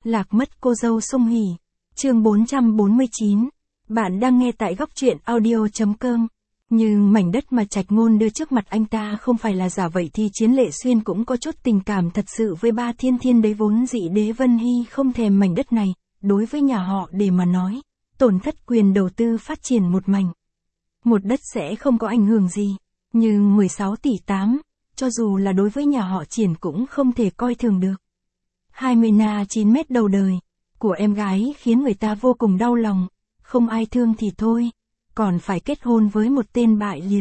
Lạc mất cô dâu Song Hỷ. Chương 449. Bạn đang nghe tại góc truyện audio.com. Nhưng mảnh đất mà Trạch Ngôn đưa trước mặt anh ta không phải là giả, vậy thì Chiến Lệ Xuyên cũng có chút tình cảm thật sự với Ba Thiên Thiên đấy. Vốn dĩ Đế Vân Hy không thèm mảnh đất này, đối với nhà họ để mà nói, tổn thất quyền đầu tư phát triển một mảnh một đất sẽ không có ảnh hưởng gì. Nhưng 16 tỷ 8, cho dù là đối với nhà họ Triển cũng không thể coi thường được. 20 na 9 mét đầu đời của em gái khiến người ta vô cùng đau lòng, không ai thương thì thôi, còn phải kết hôn với một tên bại liệt.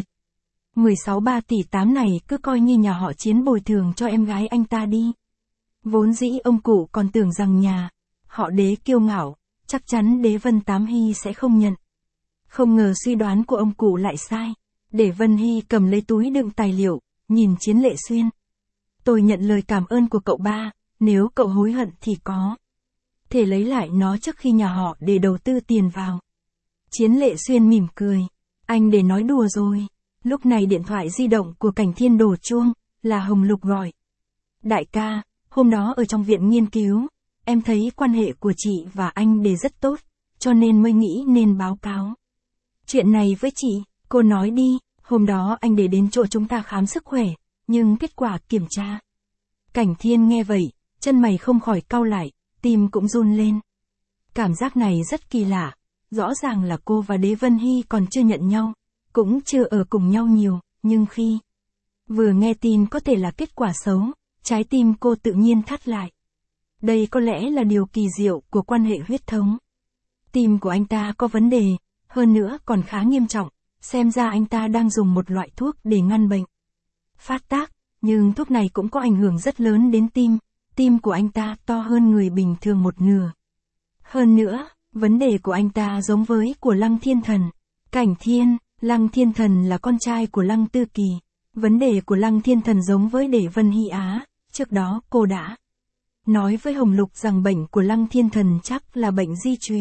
3 tỷ 8 này cứ coi như nhà họ Chiến bồi thường cho em gái anh ta đi. Vốn dĩ ông cụ còn tưởng rằng nhà họ Đế kiêu ngạo, chắc chắn Đế Vân Tám Hy sẽ không nhận. Không ngờ suy đoán của ông cụ lại sai. Để Vân Hy cầm lấy túi đựng tài liệu, nhìn Chiến Lệ Xuyên. Tôi nhận lời cảm ơn của cậu ba, nếu cậu hối hận thì có thể lấy lại nó trước khi nhà họ để đầu tư tiền vào. Chiến Lệ Xuyên mỉm cười. Anh để nói đùa rồi. Lúc này điện thoại di động của Cảnh Thiên đổ chuông, là Hồng Lục gọi. Đại ca, hôm đó ở trong viện nghiên cứu, em thấy quan hệ của chị và anh Đề rất tốt, cho nên mới nghĩ nên báo cáo chuyện này với chị. Cô nói đi, hôm đó anh Đề đến chỗ chúng ta khám sức khỏe, nhưng kết quả kiểm tra. Cảnh Thiên nghe vậy, chân mày không khỏi cau lại, tim cũng run lên. Cảm giác này rất kỳ lạ, rõ ràng là cô và Đế Vân Hy còn chưa nhận nhau, cũng chưa ở cùng nhau nhiều, nhưng khi vừa nghe tin có thể là kết quả xấu, trái tim cô tự nhiên thắt lại. Đây có lẽ là điều kỳ diệu của quan hệ huyết thống. Tim của anh ta có vấn đề, hơn nữa còn khá nghiêm trọng, xem ra anh ta đang dùng một loại thuốc để ngăn bệnh phát tác, nhưng thuốc này cũng có ảnh hưởng rất lớn đến tim. Tim của anh ta to hơn người bình thường một nửa. Hơn nữa, vấn đề của anh ta giống với của Lăng Thiên Thần. Cảnh Thiên, Lăng Thiên Thần là con trai của Lăng Tư Kỳ. Vấn đề của Lăng Thiên Thần giống với Đế Vân Hy Á. Trước đó cô đã nói với Hồng Lục rằng bệnh của Lăng Thiên Thần chắc là bệnh di truyền.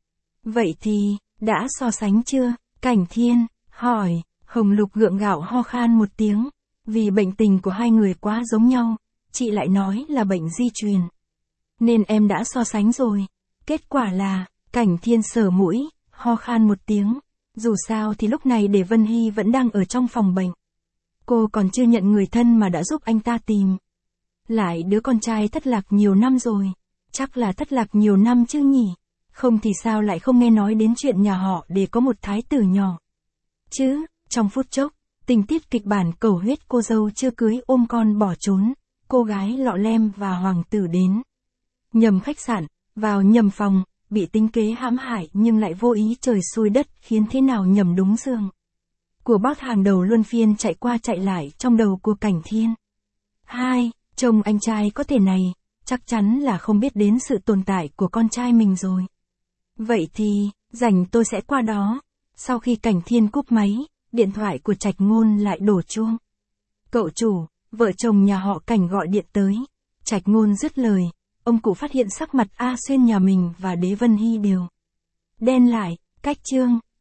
Vậy thì, đã so sánh chưa? Cảnh Thiên hỏi. Hồng Lục gượng gạo ho khan một tiếng. Vì bệnh tình của hai người quá giống nhau, chị lại nói là bệnh di truyền, nên em đã so sánh rồi. Kết quả là, Cảnh Thiên sờ mũi, ho khan một tiếng. Dù sao thì lúc này Đế Vân Hy vẫn đang ở trong phòng bệnh. Cô còn chưa nhận người thân mà đã giúp anh ta tìm lại đứa con trai thất lạc nhiều năm rồi. Chắc là thất lạc nhiều năm chứ nhỉ? Không thì sao lại không nghe nói đến chuyện nhà họ để có một thái tử nhỏ chứ? Trong phút chốc, tình tiết kịch bản cầu huyết cô dâu chưa cưới ôm con bỏ trốn, cô gái lọ lem và hoàng tử đến nhầm khách sạn, vào nhầm phòng, bị tính kế hãm hại nhưng lại vô ý trời xui đất khiến thế nào nhầm đúng giường của boss hàng đầu luân phiên chạy qua chạy lại trong đầu của Cảnh Thiên. Chồng anh trai có thể này, chắc chắn là không biết đến sự tồn tại của con trai mình rồi. Vậy thì, rảnh tôi sẽ qua đó. Sau khi Cảnh Thiên cúp máy, điện thoại của Trạch Ngôn lại đổ chuông. Cậu chủ, vợ chồng nhà họ Cảnh gọi điện tới. Trạch Ngôn dứt lời, ông cụ phát hiện sắc mặt A Xuyên nhà mình và Đế Vân Hy đều đen lại. Cách chương